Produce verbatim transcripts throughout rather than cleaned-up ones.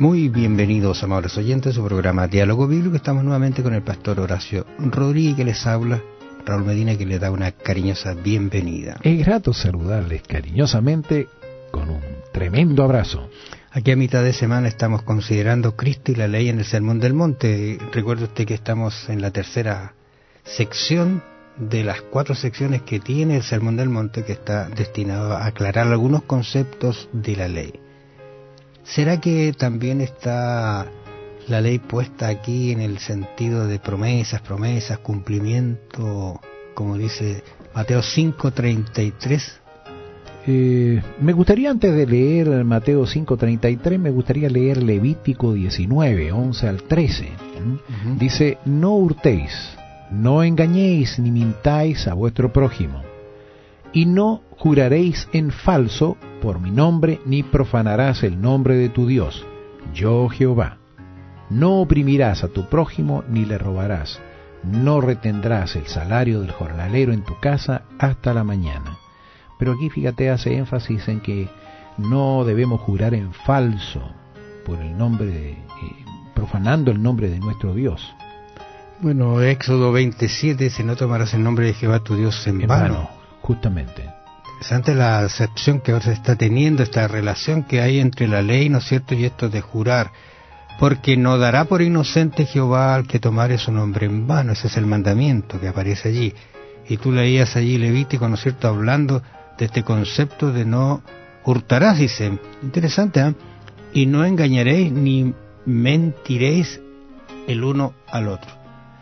Muy bienvenidos, amables oyentes, a su programa Diálogo Bíblico. Estamos nuevamente con el pastor Horacio Rodríguez, que les habla, Raúl Medina, que les da una cariñosa bienvenida. Es grato saludarles cariñosamente con un tremendo abrazo. Aquí a mitad de semana estamos considerando Cristo y la ley en el Sermón del Monte. Recuerde usted que estamos en la tercera sección de las cuatro secciones que tiene el Sermón del Monte, que está destinado a aclarar algunos conceptos de la ley. ¿Será que también está la ley puesta aquí en el sentido de promesas, promesas, cumplimiento, como dice Mateo cinco treinta y tres? Eh, me gustaría, antes de leer Mateo cinco treinta y tres, me gustaría leer Levítico diecinueve, once al trece. ¿Mm? Uh-huh. Dice: no hurtéis, no engañéis ni mintáis a vuestro prójimo, y no juraréis en falso por mi nombre, ni profanarás el nombre de tu Dios, yo Jehová. No oprimirás a tu prójimo, ni le robarás. No retendrás el salario del jornalero en tu casa hasta la mañana. Pero aquí, fíjate, hace énfasis en que no debemos jurar en falso por el nombre de, eh, profanando el nombre de nuestro Dios. Bueno, Éxodo veintisiete dice: no tomarás el nombre de Jehová tu Dios en, en vano. vano. Justamente. Interesante la acepción que ahora se está teniendo, esta relación que hay entre la ley, ¿no es cierto?, y esto de jurar. Porque no dará por inocente Jehová al que tomare su nombre en vano. Ese es el mandamiento que aparece allí. Y tú leías allí Levítico, ¿no es cierto?, hablando de este concepto de no hurtarás, dice. Interesante, ¿eh? Y no engañaréis ni mentiréis el uno al otro.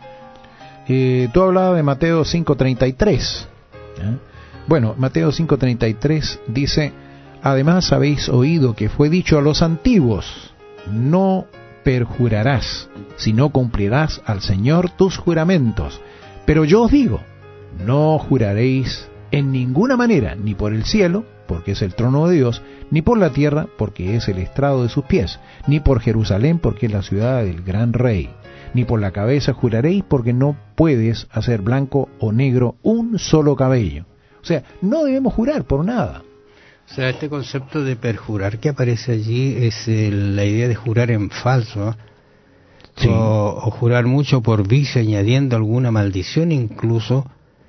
Eh, tú hablabas de Mateo cinco treinta y tres. ¿eh? Bueno, Mateo cinco treinta y tres dice: además habéis oído que fue dicho a los antiguos, no perjurarás, sino cumplirás al Señor tus juramentos. Pero yo os digo, no juraréis en ninguna manera, ni por el cielo, porque es el trono de Dios, ni por la tierra, porque es el estrado de sus pies, ni por Jerusalén, porque es la ciudad del gran rey, ni por la cabeza juraréis, porque no puedes hacer blanco o negro un solo cabello. O sea, no debemos jurar por nada. O sea, este concepto de perjurar que aparece allí es el, la idea de jurar en falso, ¿eh? Sí. o, o jurar mucho por vicio, añadiendo alguna maldición incluso.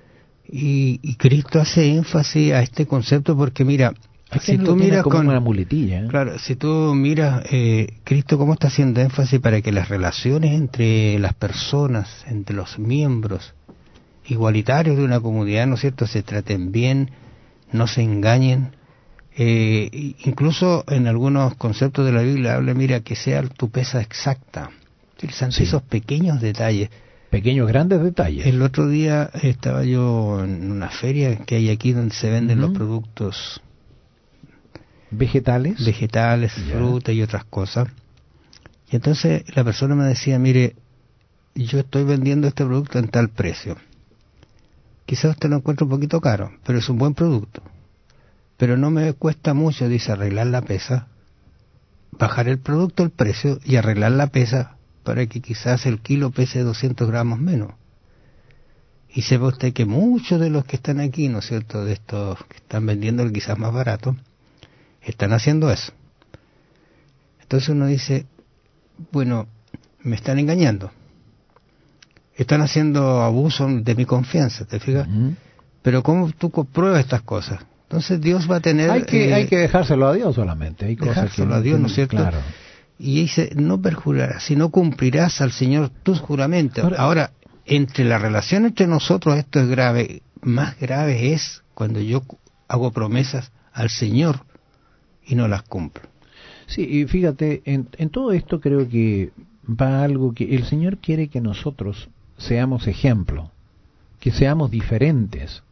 Y, y Cristo hace énfasis a este concepto porque, mira, es si que tú miras como con una muletilla, ¿eh? Claro, si tú miras, eh, Cristo cómo está haciendo énfasis para que las relaciones entre las personas, entre los miembros igualitarios de una comunidad, ¿no es cierto?, se traten bien, no se engañen. Eh, incluso en algunos conceptos de la Biblia habla, mira, que sea tu pesa exacta, utilizando sí. esos pequeños detalles. Pequeños, grandes detalles. El otro día estaba yo en una feria que hay aquí donde se venden uh-huh. los productos vegetales, vegetales, yeah. fruta y otras cosas. Y entonces la persona me decía: mire, yo estoy vendiendo este producto en tal precio. Quizás usted lo encuentre un poquito caro, pero es un buen producto. Pero no me cuesta mucho, dice, arreglar la pesa, bajar el producto, el precio, y arreglar la pesa para que quizás el kilo pese doscientos gramos menos. Y sepa usted que muchos de los que están aquí, ¿no es cierto?, de estos que están vendiendo el quizás más barato, están haciendo eso. Entonces uno dice, bueno, me están engañando. Están haciendo abuso de mi confianza, ¿te fijas? Uh-huh. Pero ¿cómo tú compruebas estas cosas? Entonces Dios va a tener... Hay que, eh, hay que dejárselo a Dios solamente. Hay dejárselo cosas que a Dios, ¿no es cierto? Claro. Y dice, no perjurarás, sino cumplirás al Señor tus juramentos. Ahora, Ahora, entre la relación entre nosotros, esto es grave. Más grave es cuando yo hago promesas al Señor y no las cumplo. Sí, y fíjate, en, en todo esto creo que va algo que el Señor quiere que nosotros seamos ejemplo, que seamos diferentes.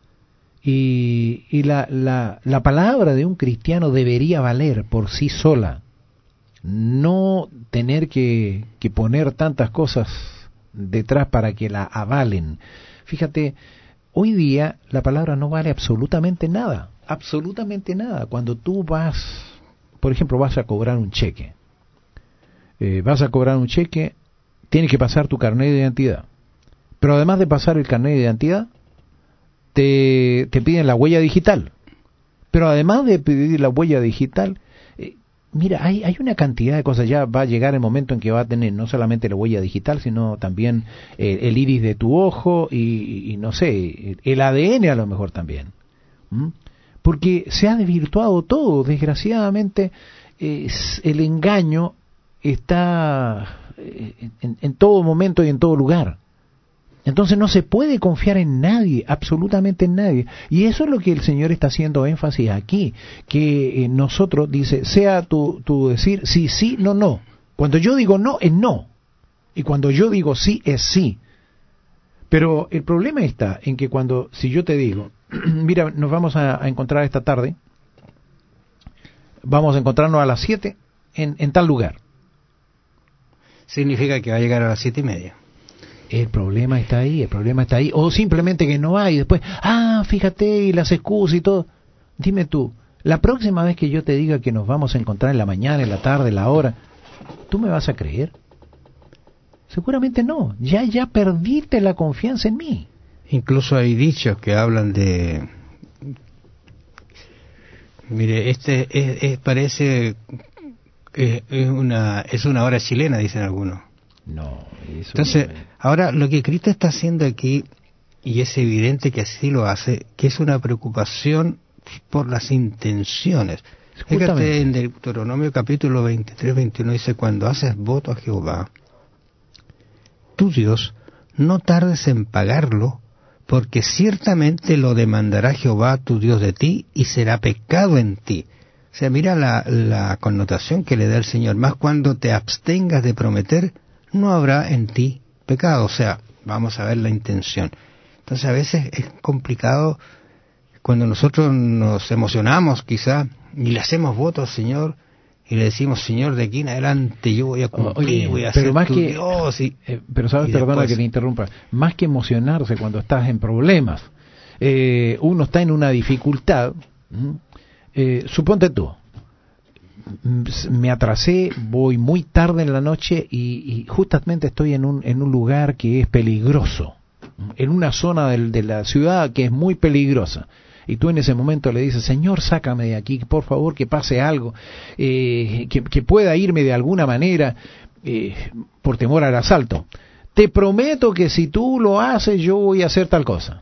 Y, y la, la, la palabra de un cristiano debería valer por sí sola. No tener que, que poner tantas cosas detrás para que la avalen. Fíjate, hoy día la palabra no vale absolutamente nada, absolutamente nada. Cuando tú vas, por ejemplo, vas a cobrar un cheque, eh, vas a cobrar un cheque, tienes que pasar tu carnet de identidad, pero además de pasar el carnet de identidad, te, te piden la huella digital, pero además de pedir la huella digital, mira, hay, hay una cantidad de cosas. Ya va a llegar el momento en que va a tener no solamente la huella digital, sino también eh, el iris de tu ojo y, y no sé, el A D N a lo mejor también. ¿Mm? Porque se ha desvirtuado todo, desgraciadamente. Eh, el engaño está en, en todo momento y en todo lugar. Entonces no se puede confiar en nadie, absolutamente en nadie. Y eso es lo que el Señor está haciendo énfasis aquí, que eh, nosotros, dice, sea tu, tu decir sí, sí, no, no. Cuando yo digo no, es no. Y cuando yo digo sí, es sí. Pero el problema está en que cuando, si yo te digo, mira, nos vamos a, a encontrar esta tarde, vamos a encontrarnos a las siete en, en tal lugar. Significa que va a llegar a las siete y media. El problema está ahí, el problema está ahí. O simplemente que no hay. Después, ah, fíjate, y las excusas y todo. Dime tú, la próxima vez que yo te diga que nos vamos a encontrar en la mañana, en la tarde, en la hora, ¿tú me vas a creer? Seguramente no. Ya, ya perdiste la confianza en mí. Incluso hay dichos que hablan de... Mire, este es, es, parece... Es, es, una, es una hora chilena, dicen algunos. No, eso Entonces, no es... ahora lo que Cristo está haciendo aquí, y es evidente que así lo hace, que es una preocupación por las intenciones. Fíjate en Deuteronomio capítulo veintitrés, veintiuno, dice, cuando haces voto a Jehová, tu Dios, no tardes en pagarlo, porque ciertamente lo demandará Jehová tu Dios de ti, y será pecado en ti. O sea, mira la, la connotación que le da el Señor, más cuando te abstengas de prometer, no habrá en ti pecado. O sea, vamos a ver la intención. Entonces a veces es complicado cuando nosotros nos emocionamos quizá y le hacemos voto al Señor y le decimos, Señor, de aquí en adelante yo voy a cumplir, Oye, voy a ser tu que, Dios. Y, eh, pero sabes, y perdona después, que le interrumpa, más que emocionarse cuando estás en problemas, eh, uno está en una dificultad, eh, suponte tú, me atrasé, voy muy tarde en la noche y, y justamente estoy en un, en un lugar que es peligroso, en una zona del, de la ciudad que es muy peligrosa. Y tú en ese momento le dices, Señor, sácame de aquí, por favor, que pase algo, eh, que, que pueda irme de alguna manera eh, por temor al asalto. Te prometo que si tú lo haces, yo voy a hacer tal cosa.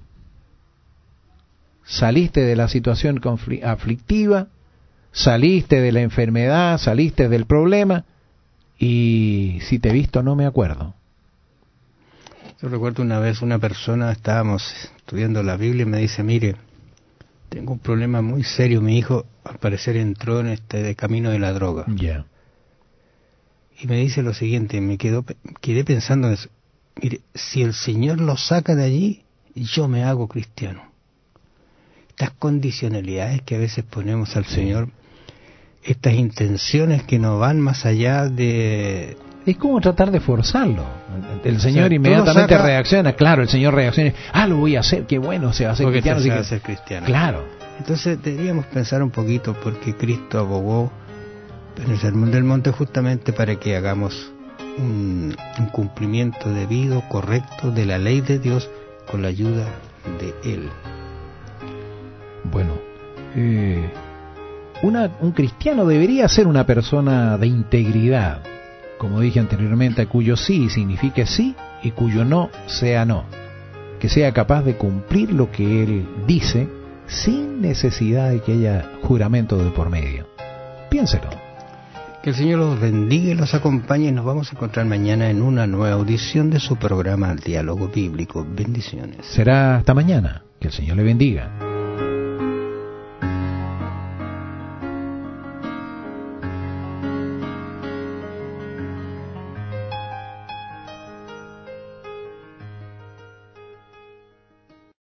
Saliste de la situación aflictiva, saliste de la enfermedad, saliste del problema, y si te he visto no me acuerdo. Yo recuerdo una vez una persona, estábamos estudiando la Biblia y me dice, mire, tengo un problema muy serio, mi hijo al parecer entró en este de camino de la droga. Ya. Yeah. Y me dice lo siguiente, me quedo, quedé pensando en eso, mire, si el Señor lo saca de allí, yo me hago cristiano. Estas condicionalidades que a veces ponemos al sí. Señor, estas intenciones que no van más allá de... Es como tratar de forzarlo. El Señor o sea, inmediatamente saca... reacciona. Claro, el Señor reacciona. Ah, lo voy a hacer. Qué bueno, se va a hacer porque cristiano. Se va a hacer cristiano. Claro. Entonces deberíamos pensar un poquito porque Cristo abogó en el Sermón del Monte justamente para que hagamos un, un cumplimiento debido, correcto de la ley de Dios con la ayuda de Él. Bueno, eh, una, un cristiano debería ser una persona de integridad, como dije anteriormente, cuyo sí signifique sí y cuyo no sea no, que sea capaz de cumplir lo que él dice sin necesidad de que haya juramento de por medio. Piénselo. Que el Señor los bendiga y los acompañe, y nos vamos a encontrar mañana en una nueva audición de su programa Diálogo Bíblico. Bendiciones. Será hasta mañana. Que el Señor le bendiga.